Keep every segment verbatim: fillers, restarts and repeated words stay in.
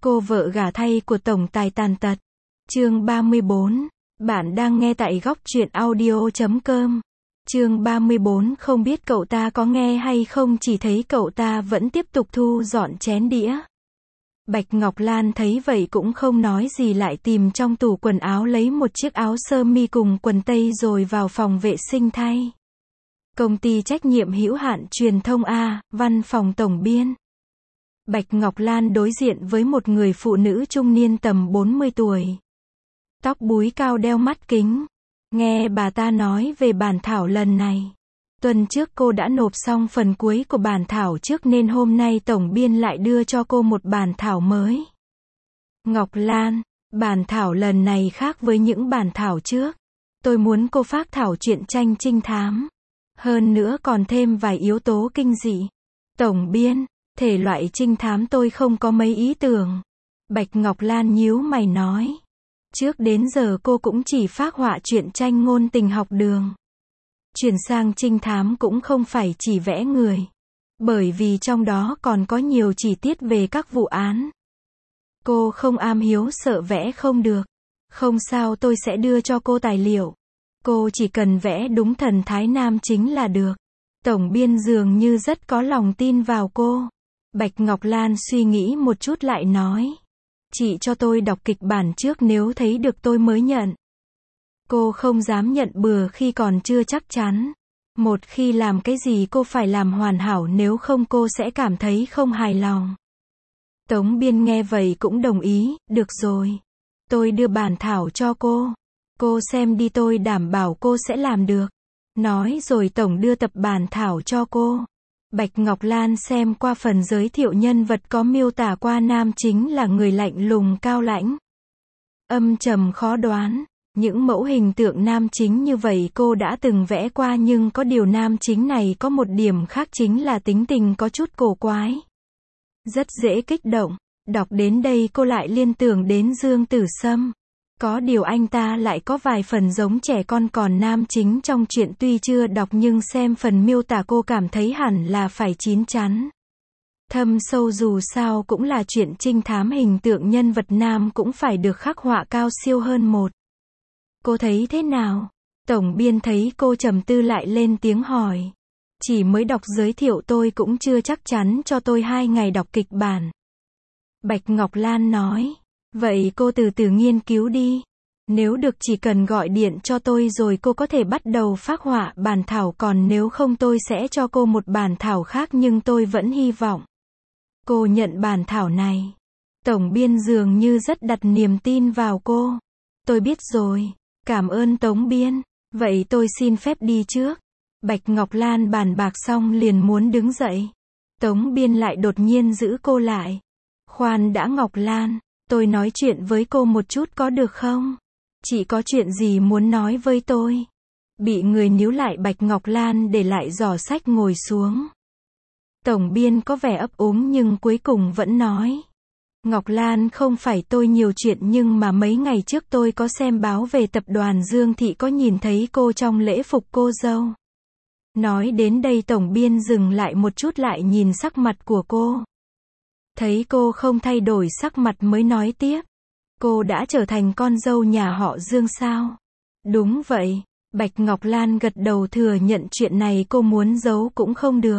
Cô vợ gả thay của tổng tài tàn tật. Chương ba mươi bốn. Bạn đang nghe tại góc truyện audio chấm com. Chương ba mươi bốn. Không biết cậu ta có nghe hay không, chỉ thấy cậu ta vẫn tiếp tục thu dọn chén đĩa. Bạch Ngọc Lan thấy vậy cũng không nói gì, lại tìm trong tủ quần áo lấy một chiếc áo sơ mi cùng quần tây rồi vào phòng vệ sinh thay. Công ty trách nhiệm hữu hạn truyền thông A, văn phòng tổng biên. Bạch Ngọc Lan đối diện với một người phụ nữ trung niên tầm bốn mươi tuổi. Tóc búi cao, đeo mắt kính. Nghe bà ta nói về bản thảo lần này. Tuần trước cô đã nộp xong phần cuối của bản thảo trước nên hôm nay tổng biên lại đưa cho cô một bản thảo mới. Ngọc Lan, bản thảo lần này khác với những bản thảo trước. Tôi muốn cô phác thảo truyện tranh trinh thám. Hơn nữa còn thêm vài yếu tố kinh dị. Tổng biên, thể loại trinh thám tôi không có mấy ý tưởng. Bạch Ngọc Lan nhíu mày nói. Trước đến giờ cô cũng chỉ phác họa truyện tranh ngôn tình học đường. Chuyển sang trinh thám cũng không phải chỉ vẽ người. Bởi vì trong đó còn có nhiều chi tiết về các vụ án. Cô không am hiếu sợ vẽ không được. Không sao, tôi sẽ đưa cho cô tài liệu. Cô chỉ cần vẽ đúng thần thái nam chính là được. Tổng biên dường như rất có lòng tin vào cô. Bạch Ngọc Lan suy nghĩ một chút lại nói. Chị cho tôi đọc kịch bản trước, nếu thấy được tôi mới nhận. Cô không dám nhận bừa khi còn chưa chắc chắn. Một khi làm cái gì cô phải làm hoàn hảo, nếu không cô sẽ cảm thấy không hài lòng. Tống biên nghe vậy cũng đồng ý. Được rồi. Tôi đưa bản thảo cho cô. Cô xem đi, tôi đảm bảo cô sẽ làm được. Nói rồi tổng đưa tập bản thảo cho cô. Bạch Ngọc Lan xem qua phần giới thiệu nhân vật có miêu tả qua nam chính là người lạnh lùng cao lãnh. Âm trầm khó đoán. Những mẫu hình tượng nam chính như vậy cô đã từng vẽ qua, nhưng có điều nam chính này có một điểm khác, chính là tính tình có chút cổ quái. Rất dễ kích động. Đọc đến đây cô lại liên tưởng đến Dương Tử Sâm. Có điều anh ta lại có vài phần giống trẻ con, còn nam chính trong truyện tuy chưa đọc nhưng xem phần miêu tả cô cảm thấy hẳn là phải chín chắn. Thâm sâu, dù sao cũng là truyện trinh thám, hình tượng nhân vật nam cũng phải được khắc họa cao siêu hơn một. Cô thấy thế nào? Tổng biên thấy cô trầm tư lại lên tiếng hỏi. Chỉ mới đọc giới thiệu tôi cũng chưa chắc chắn, cho tôi hai ngày đọc kịch bản. Bạch Ngọc Lan nói. Vậy cô từ từ nghiên cứu đi. Nếu được chỉ cần gọi điện cho tôi rồi cô có thể bắt đầu phác họa bản thảo, còn nếu không tôi sẽ cho cô một bản thảo khác, nhưng tôi vẫn hy vọng cô nhận bản thảo này. Tổng biên dường như rất đặt niềm tin vào cô. Tôi biết rồi. Cảm ơn Tống biên. Vậy tôi xin phép đi trước. Bạch Ngọc Lan bàn bạc xong liền muốn đứng dậy. Tống biên lại đột nhiên giữ cô lại. Khoan đã Ngọc Lan. Tôi nói chuyện với cô một chút có được không? Chị có chuyện gì muốn nói với tôi? Bị người níu lại, Bạch Ngọc Lan để lại giỏ sách ngồi xuống. Tổng biên có vẻ ấp úng nhưng cuối cùng vẫn nói. Ngọc Lan, không phải tôi nhiều chuyện, nhưng mà mấy ngày trước tôi có xem báo về tập đoàn Dương Thị, có nhìn thấy cô trong lễ phục cô dâu. Nói đến đây tổng biên dừng lại một chút, lại nhìn sắc mặt của cô. Thấy cô không thay đổi sắc mặt mới nói tiếp. Cô đã trở thành con dâu nhà họ Dương sao? Đúng vậy. Bạch Ngọc Lan gật đầu thừa nhận chuyện này cô muốn giấu cũng không được.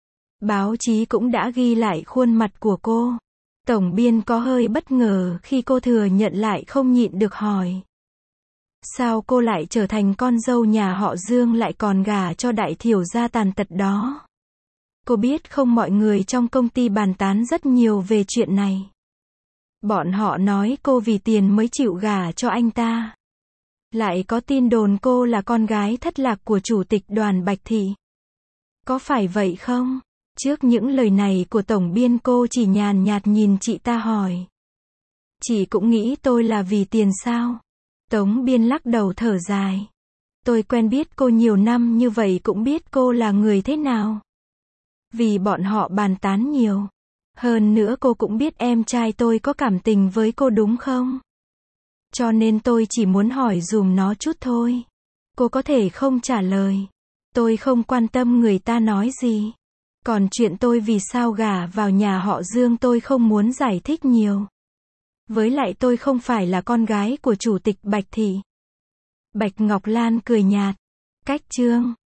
Báo chí cũng đã ghi lại khuôn mặt của cô. Tổng biên có hơi bất ngờ khi cô thừa nhận, lại không nhịn được hỏi. Sao cô lại trở thành con dâu nhà họ Dương, lại còn gả cho đại thiểu gia tàn tật đó? Cô biết không, mọi người trong công ty bàn tán rất nhiều về chuyện này. Bọn họ nói cô vì tiền mới chịu gả cho anh ta. Lại có tin đồn cô là con gái thất lạc của chủ tịch Đoàn Bạch Thị. Có phải vậy không? Trước những lời này của tổng biên, cô chỉ nhàn nhạt nhìn chị ta hỏi. Chị cũng nghĩ tôi là vì tiền sao? Tống biên lắc đầu thở dài. Tôi quen biết cô nhiều năm như vậy cũng biết cô là người thế nào. Vì bọn họ bàn tán nhiều. Hơn nữa cô cũng biết em trai tôi có cảm tình với cô đúng không? Cho nên tôi chỉ muốn hỏi dùm nó chút thôi. Cô có thể không trả lời. Tôi không quan tâm người ta nói gì. Còn chuyện tôi vì sao gả vào nhà họ Dương tôi không muốn giải thích nhiều. Với lại tôi không phải là con gái của chủ tịch Bạch thì. Bạch Ngọc Lan cười nhạt. Cách chương